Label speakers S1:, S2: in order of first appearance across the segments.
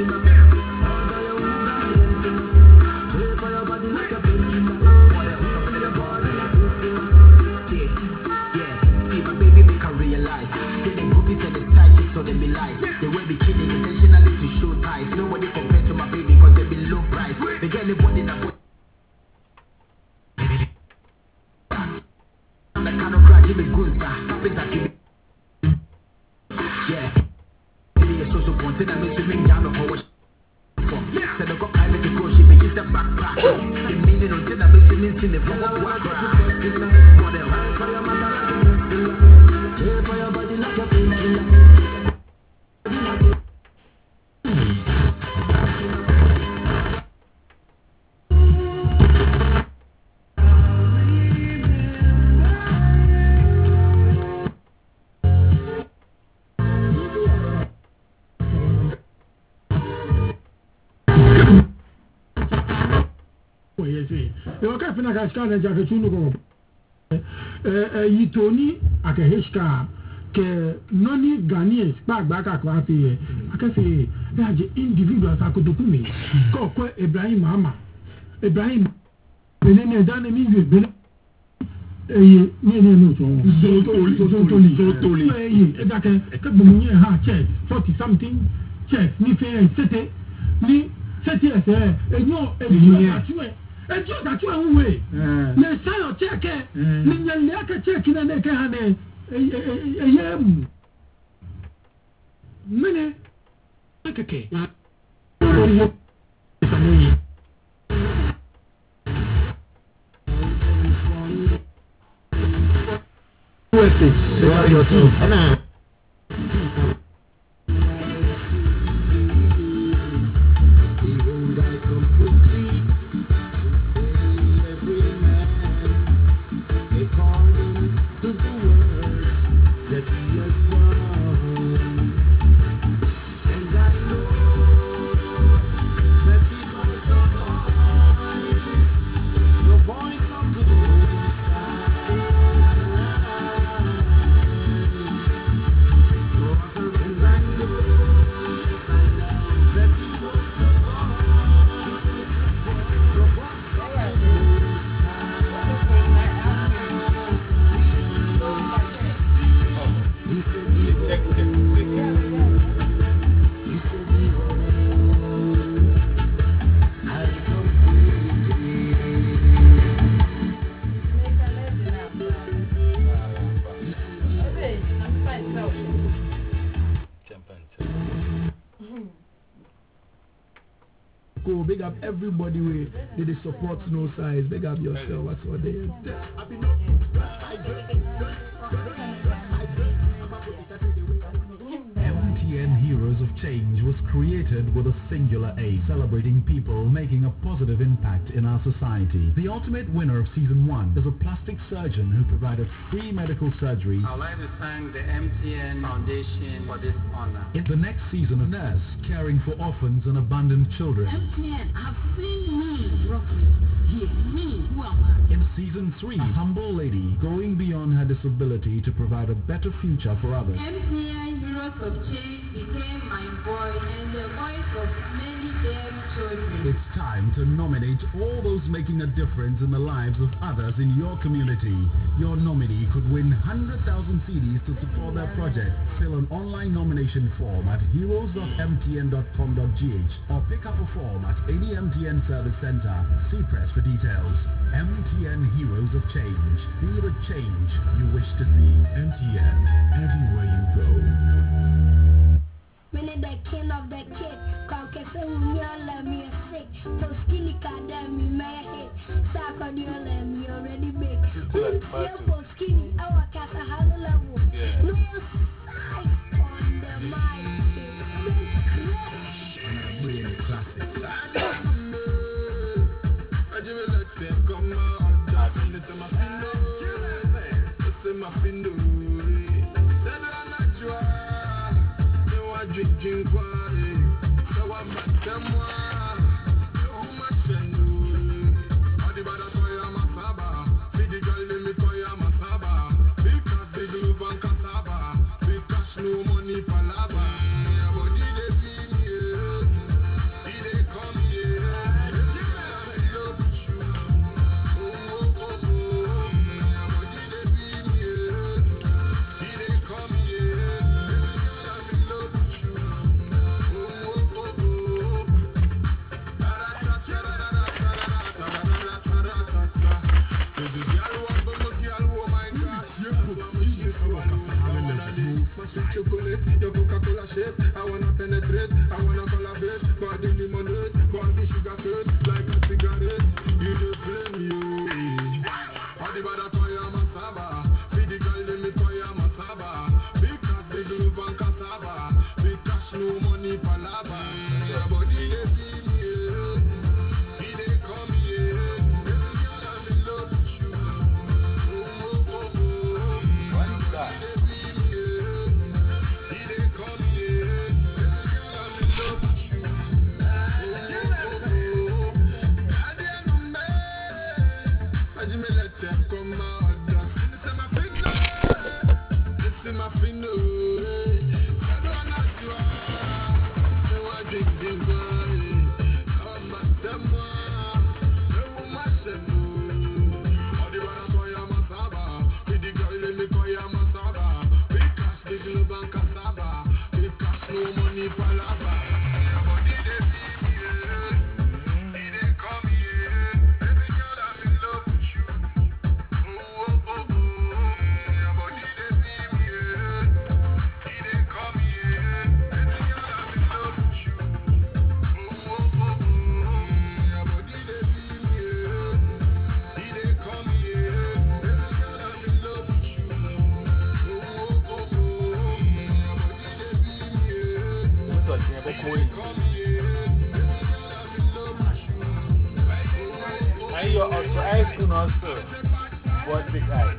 S1: So they be lies. They will be cheating intentionally to show ties. Nobody compared to my baby because they be low price. They get anybody that put I'm the kind of crack Jimmy Gunsa. Happens that you yeah. Maybe a social content and makes swimming down for what said the cop private to go she be just a backpack. The meaning until that makes swimming in the form of what else? For your mother like a pencil. For your body like a painkiller.
S2: Eu quero fazer a escada já que tu não e Tony a que risca que não ni Ghanaians baga com a fie a que se é de individuals a que documento co Ibrahim Mama Ibrahim menene dane mi be no so toli da que bumunye ha check 40 something check ni fe sete ni sete enyo and you that you way. The style check it. Ninyaka check in a cane. Mene. Okay.
S3: Your team.
S2: Big up everybody way they support no size. Big up yourself. That's what they
S4: MTN Heroes of Change was created with a singular aim, celebrating people making a positive impact in our society. The ultimate winner of Season 1 is a plastic surgeon who provided free medical surgery.
S5: I would like to thank the MTN Foundation for this honor.
S4: In the next season, a nurse caring for orphans and abandoned children.
S6: MTN, I've seen me, roughly. Here, me, who am I?
S4: In Season 3, a humble lady going beyond her disability to provide a better future for others.
S6: MTN Heroes of Change became my voice and the voice of many deaf children.
S4: It's time to nominate all those making a difference in the lives of others in your community. Your nominee could win 100,000 CDs to support their project. Fill an online nomination form at heroes.mtn.com.gh or pick up a form at any MTN service center. See press for details. MTN Heroes of Change. Be the change you wish to see. MTN, everywhere you go.
S7: When the king of the kid, Conquer let me sick. For skinny academy, my head. Sarkodio let me already big. For skinny, our cat a high level. No size on the mic.
S8: Come on, I've been to my window. My window. Said I'm not sure. No, I drink wine. So I'm back somewhere. So much and do. All the bad boy, I'm a saba. See the girl, let me boy, I'm a saba. Because they do van
S3: And you're also high school also. What big eye?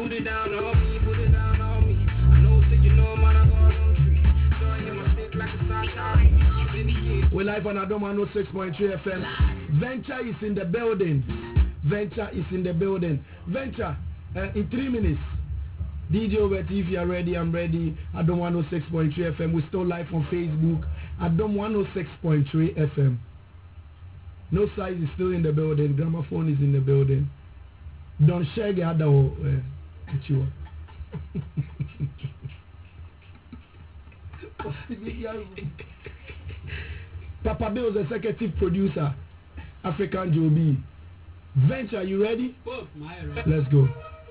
S5: put it down on me, put it down on me. I know, say you know, man, I got on tree. So I get my stick like a sunshine.
S1: We're live on Adom 106.3 FM. Venture is in the building. Venture is in the building. Venture, in 3 minutes. DJ Obet, if you are ready, I'm ready. Adom 106.3 FM. We're still live on Facebook. Adom 106.3 FM. No size is still in the building. Gramophone is in the building. Don't share the other you. Papa Bill is executive producer. African Joby. Venture, you ready? Let's go.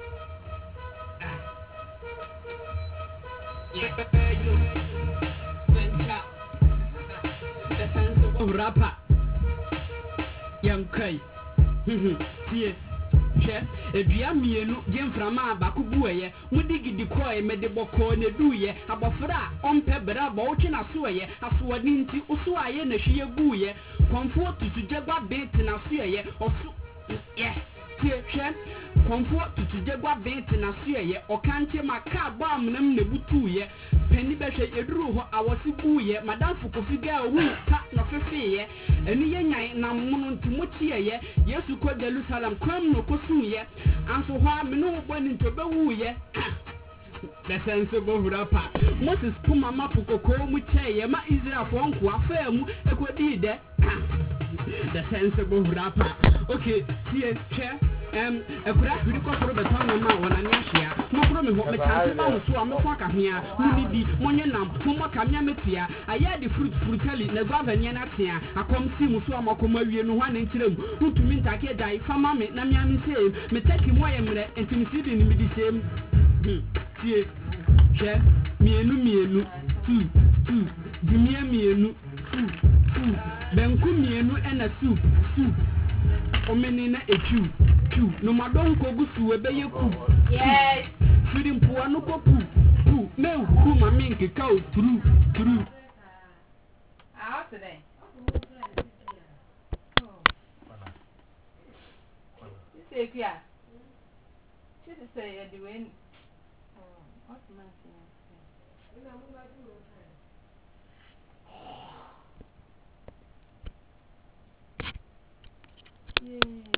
S5: Venture, the sense of rapper. Young Cray. See, Chef, if you are me and Jim from Bakubuye, Mudigi de Croy made the Boko and the Duye, Abafra, on Pebera, Bouchin Asuye, Aswadinti, Usuaye, and Shia Buye, comfort to Jagua Bait and Asuye, or yeah. Chef, comfort to Jagua Bait and Asuye, or can't you my car bomb them the Butuye, Penny Besha Edru, I was a buye, Madame Fukufiga, who cut no fear, and the young Namun Timotia, yes, you call Jerusalem, come no Kosuye, and so why me no one into Bewuye. The sensible rapper. Moses Puma Mapuko, Muche, Ma Israel for Uncle, Famu, Equidide. The sensible rapper. Okay, here, chair. A crack with the corporate baton when I'm here. No problem, what the cancer, so I'm a fucker here. Who be Monyanam, Humakamia, I had the fruit frutally, Nagavanianatia. I come see Musama Comari and 1 inch room. Who to mean I can't die from Mammy, Namiami same. Me take him why I'm and to sit in the same. Here, chair, me and 2, Jimmy me 2, Benku and a soup. Omenina a chew. No, my don't go to a bay. Yes, feeding poor no poo. No, whom I make a cow through.
S6: Out today. Say, yeah. She say, you're doing. What's my thing? Yeah.